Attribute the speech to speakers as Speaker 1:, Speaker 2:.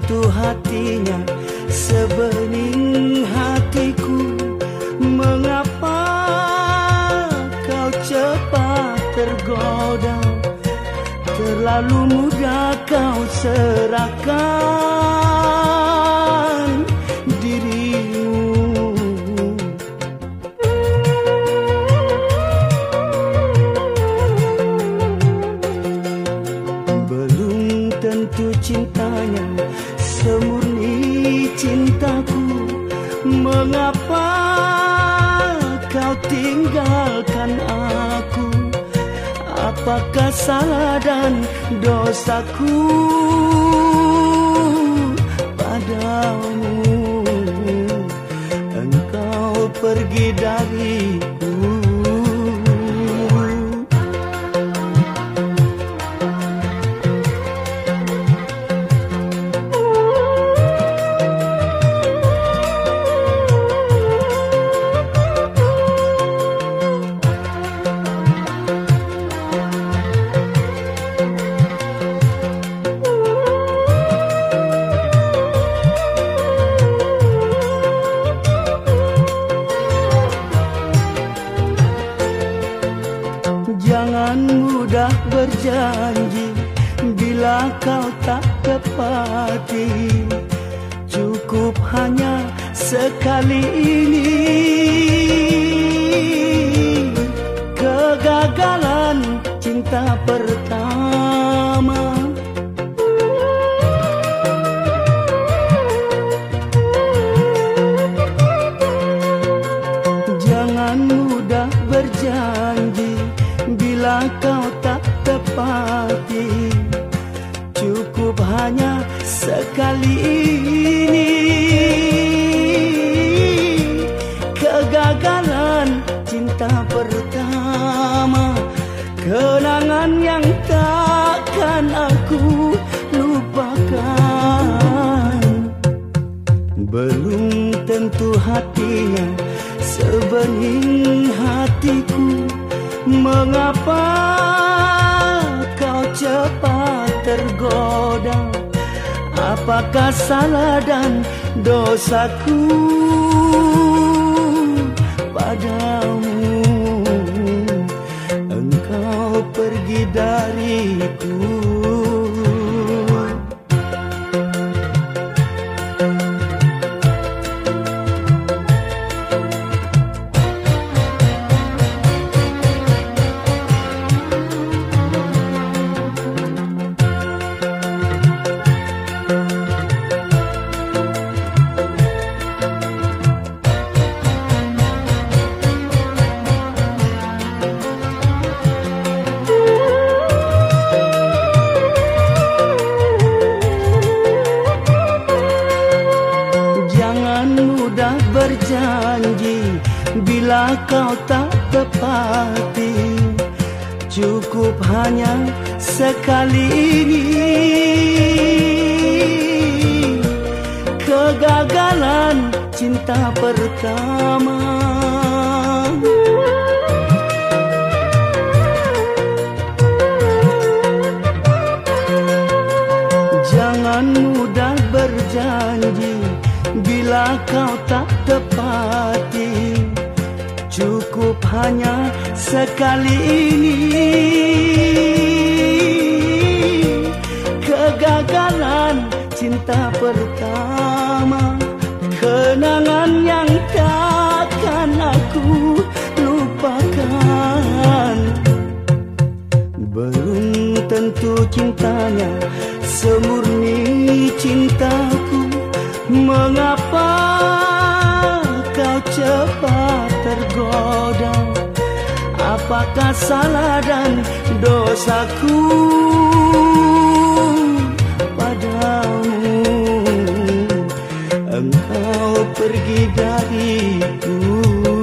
Speaker 1: tentu hatinya sebening hatiku. Mengapa kau cepat tergoda, terlalu mudah kau serahkan dirimu. Belum tentu cintanya semurni cintaku. Mengapa kau tinggalkan aku? Apakah salah dan dosaku padamu? Engkau pergi dariku. Jangan mudah berjanji bila kau tak tepati. Cukup hanya sekali ini. Kegagalan cinta pertama. Jangan mudah berjanji bila kau tak tepati. Cukup hanya sekali ini. Kegagalan cinta pertama. Kenangan yang takkan aku lupakan. Belum tentu hatinya sebening hatiku. Mengapa kau cepat tergoda? Apakah salah dan dosaku padamu? Engkau pergi dariku. Mudah berjanji bila kau tak tepati. Cukup hanya sekali ini. Kegagalan cinta pertama. Jangan mudah berjanji bila kau tak tepati. Cukup hanya sekali ini. Kegagalan cinta pertama. Kenangan yang takkan aku lupakan. Belum tentu cintanya semurni cintaku. Mengapa kau cepat tergoda? Apakah salah dan dosaku padamu? Engkau pergi dariku.